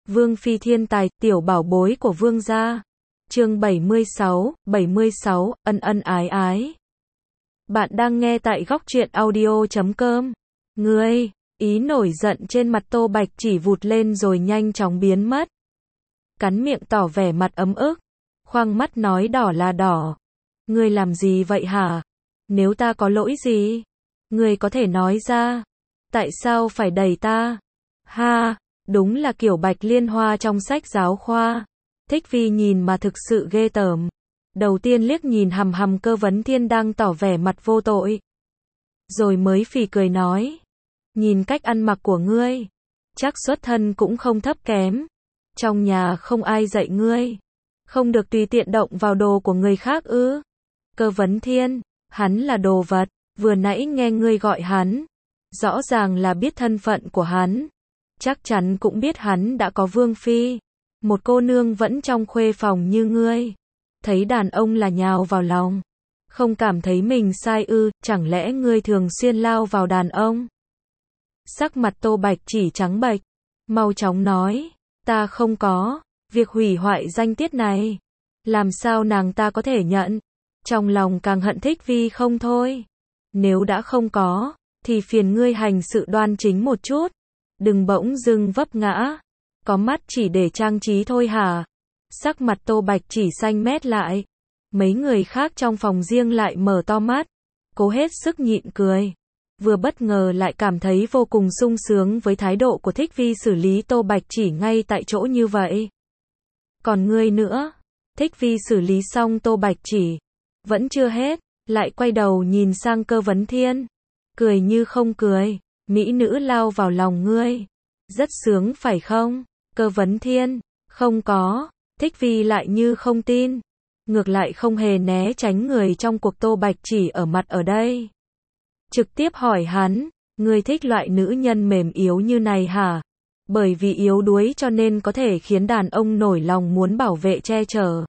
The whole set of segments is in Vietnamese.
Vương phi thiên tài, tiểu bảo bối của vương gia. Chương 76, ân ân ái ái. Bạn đang nghe tại góc truyện audio.com. Ngươi, ý nổi giận trên mặt Tô Bạch chỉ vụt lên rồi nhanh chóng biến mất. Cắn miệng tỏ vẻ mặt ấm ức, khoang mắt nói đỏ là đỏ. Ngươi làm gì vậy hả? Nếu ta có lỗi gì, ngươi có thể nói ra. Tại sao phải đẩy ta? Ha, đúng là kiểu Bạch Liên Hoa trong sách giáo khoa. Thích Vi nhìn mà thực sự ghê tởm. Đầu tiên liếc nhìn hằm hằm Cơ Vấn Thiên đang tỏ vẻ mặt vô tội. Rồi mới phì cười nói. Nhìn cách ăn mặc của ngươi, chắc xuất thân cũng không thấp kém. Trong nhà không ai dạy ngươi, không được tùy tiện động vào đồ của người khác ư? Cơ Vấn Thiên, hắn là đồ vật, vừa nãy nghe ngươi gọi hắn, rõ ràng là biết thân phận của hắn. Chắc chắn cũng biết hắn đã có vương phi. Một cô nương vẫn trong khuê phòng như ngươi, thấy đàn ông là nhào vào lòng, không cảm thấy mình sai ư? Chẳng lẽ ngươi thường xuyên lao vào đàn ông? Sắc mặt Tô Bạch chỉ trắng bệch, mau chóng nói, ta không có. Việc hủy hoại danh tiết này, làm sao nàng ta có thể nhận? Trong lòng càng hận Thích Vi không thôi. Nếu đã không có, thì phiền ngươi hành sự đoan chính một chút, đừng bỗng dưng vấp ngã. Có mắt chỉ để trang trí thôi hả? Sắc mặt Tô Bạch chỉ xanh mét lại. Mấy người khác trong phòng riêng lại mở to mắt, cố hết sức nhịn cười. Vừa bất ngờ lại cảm thấy vô cùng sung sướng với thái độ của Thích Vi xử lý Tô Bạch chỉ ngay tại chỗ như vậy. Còn ngươi nữa? Thích Vi xử lý xong Tô Bạch chỉ, vẫn chưa hết, lại quay đầu nhìn sang Cơ Vấn Thiên, cười như không cười. Mỹ nữ lao vào lòng ngươi, rất sướng phải không? Cơ Vấn Thiên, không có. Thích Vi lại như không tin, ngược lại không hề né tránh người trong cuộc Tô Bạch chỉ ở mặt ở đây. Trực tiếp hỏi hắn, ngươi thích loại nữ nhân mềm yếu như này hả? Bởi vì yếu đuối cho nên có thể khiến đàn ông nổi lòng muốn bảo vệ che chở.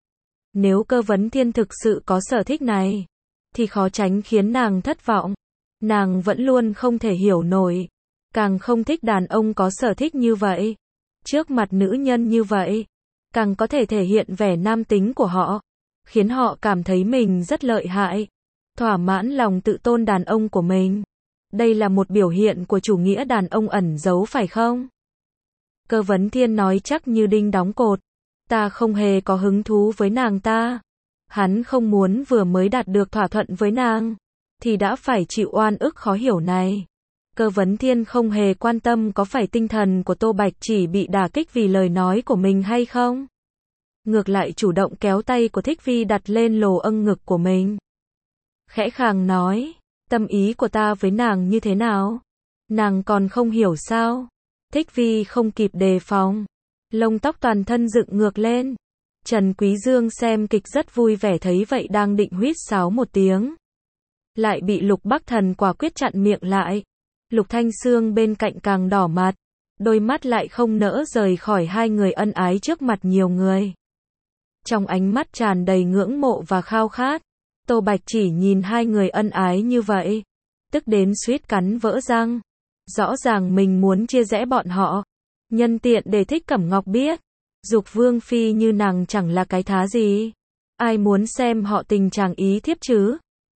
Nếu Cơ Vấn Thiên thực sự có sở thích này, thì khó tránh khiến nàng thất vọng. Nàng vẫn luôn không thể hiểu nổi, càng không thích đàn ông có sở thích như vậy. Trước mặt nữ nhân như vậy, càng có thể thể hiện vẻ nam tính của họ, khiến họ cảm thấy mình rất lợi hại, thỏa mãn lòng tự tôn đàn ông của mình. Đây là một biểu hiện của chủ nghĩa đàn ông ẩn giấu phải không? Cơ Vấn Thiên nói chắc như đinh đóng cột, ta không hề có hứng thú với nàng ta. Hắn không muốn vừa mới đạt được thỏa thuận với nàng, thì đã phải chịu oan ức khó hiểu này. Cơ Vấn Thiên không hề quan tâm có phải tinh thần của Tô Bạch chỉ bị đả kích vì lời nói của mình hay không. Ngược lại chủ động kéo tay của Thích Vi đặt lên lồ âng ngực của mình. Khẽ khàng nói, tâm ý của ta với nàng như thế nào? Nàng còn không hiểu sao? Thích Vi không kịp đề phòng, lông tóc toàn thân dựng ngược lên. Trần Quý Dương xem kịch rất vui vẻ thấy vậy đang định huýt sáo một tiếng, lại bị Lục Bắc Thần quả quyết chặn miệng lại. Lục Thanh Xương bên cạnh càng đỏ mặt, đôi mắt lại không nỡ rời khỏi hai người ân ái trước mặt nhiều người. Trong ánh mắt tràn đầy ngưỡng mộ và khao khát, Tô Bạch chỉ nhìn hai người ân ái như vậy, tức đến suýt cắn vỡ răng. Rõ ràng mình muốn chia rẽ bọn họ, nhân tiện để Thích Cẩm Ngọc biết, Dục Vương phi như nàng chẳng là cái thá gì. Ai muốn xem họ tình chàng ý thiếp chứ?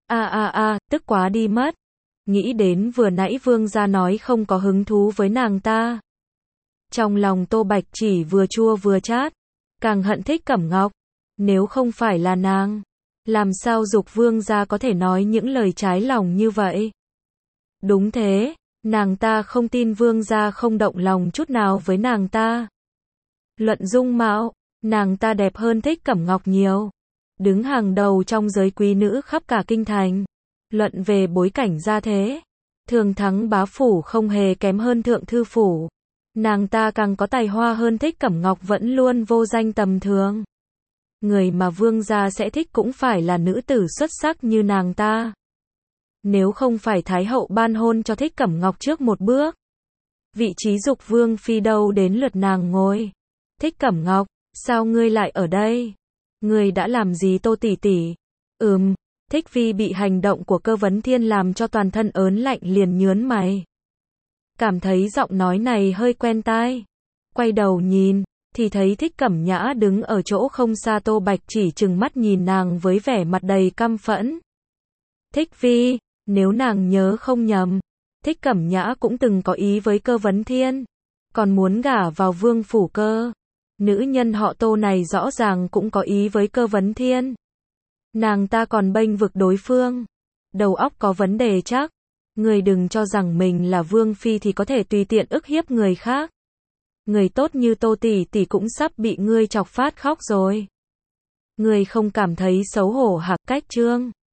Tức quá đi mất. Nghĩ đến vừa nãy vương gia nói không có hứng thú với nàng ta, trong lòng Tô Bạch chỉ vừa chua vừa chát, càng hận Thích Cẩm Ngọc. Nếu không phải là nàng, làm sao Dục vương gia có thể nói những lời trái lòng như vậy? Đúng thế, nàng ta không tin vương gia không động lòng chút nào với nàng ta. Luận dung mạo, nàng ta đẹp hơn Thích Cẩm Ngọc nhiều, đứng hàng đầu trong giới quý nữ khắp cả kinh thành. Luận về bối cảnh gia thế, thường thắng bá phủ không hề kém hơn thượng thư phủ. Nàng ta càng có tài hoa hơn Thích Cẩm Ngọc vẫn luôn vô danh tầm thường. Người mà vương gia sẽ thích cũng phải là nữ tử xuất sắc như nàng ta. Nếu không phải Thái hậu ban hôn cho Thích Cẩm Ngọc trước một bước, vị trí Dục Vương phi đâu đến lượt nàng ngồi. Thích Cẩm Ngọc, sao ngươi lại ở đây? Ngươi đã làm gì Tô tỷ tỷ? Thích Vi bị hành động của Cơ Vấn Thiên làm cho toàn thân ớn lạnh liền nhớn mày. Cảm thấy giọng nói này hơi quen tai. Quay đầu nhìn, thì thấy Thích Cẩm Nhã đứng ở chỗ không xa. Tô Bạch chỉ trừng mắt nhìn nàng với vẻ mặt đầy căm phẫn. Thích Vi, nếu nàng nhớ không nhầm, Thích Cẩm Nhã cũng từng có ý với Cơ Vấn Thiên, còn muốn gả vào vương phủ cơ. Nữ nhân họ Tô này rõ ràng cũng có ý với Cơ Vấn Thiên. Nàng ta còn bênh vực đối phương. Đầu óc có vấn đề chắc. Người đừng cho rằng mình là vương phi thì có thể tùy tiện ức hiếp người khác. Người tốt như Tô tỷ tỷ cũng sắp bị ngươi chọc phát khóc rồi. Ngươi không cảm thấy xấu hổ hả? Cách Trương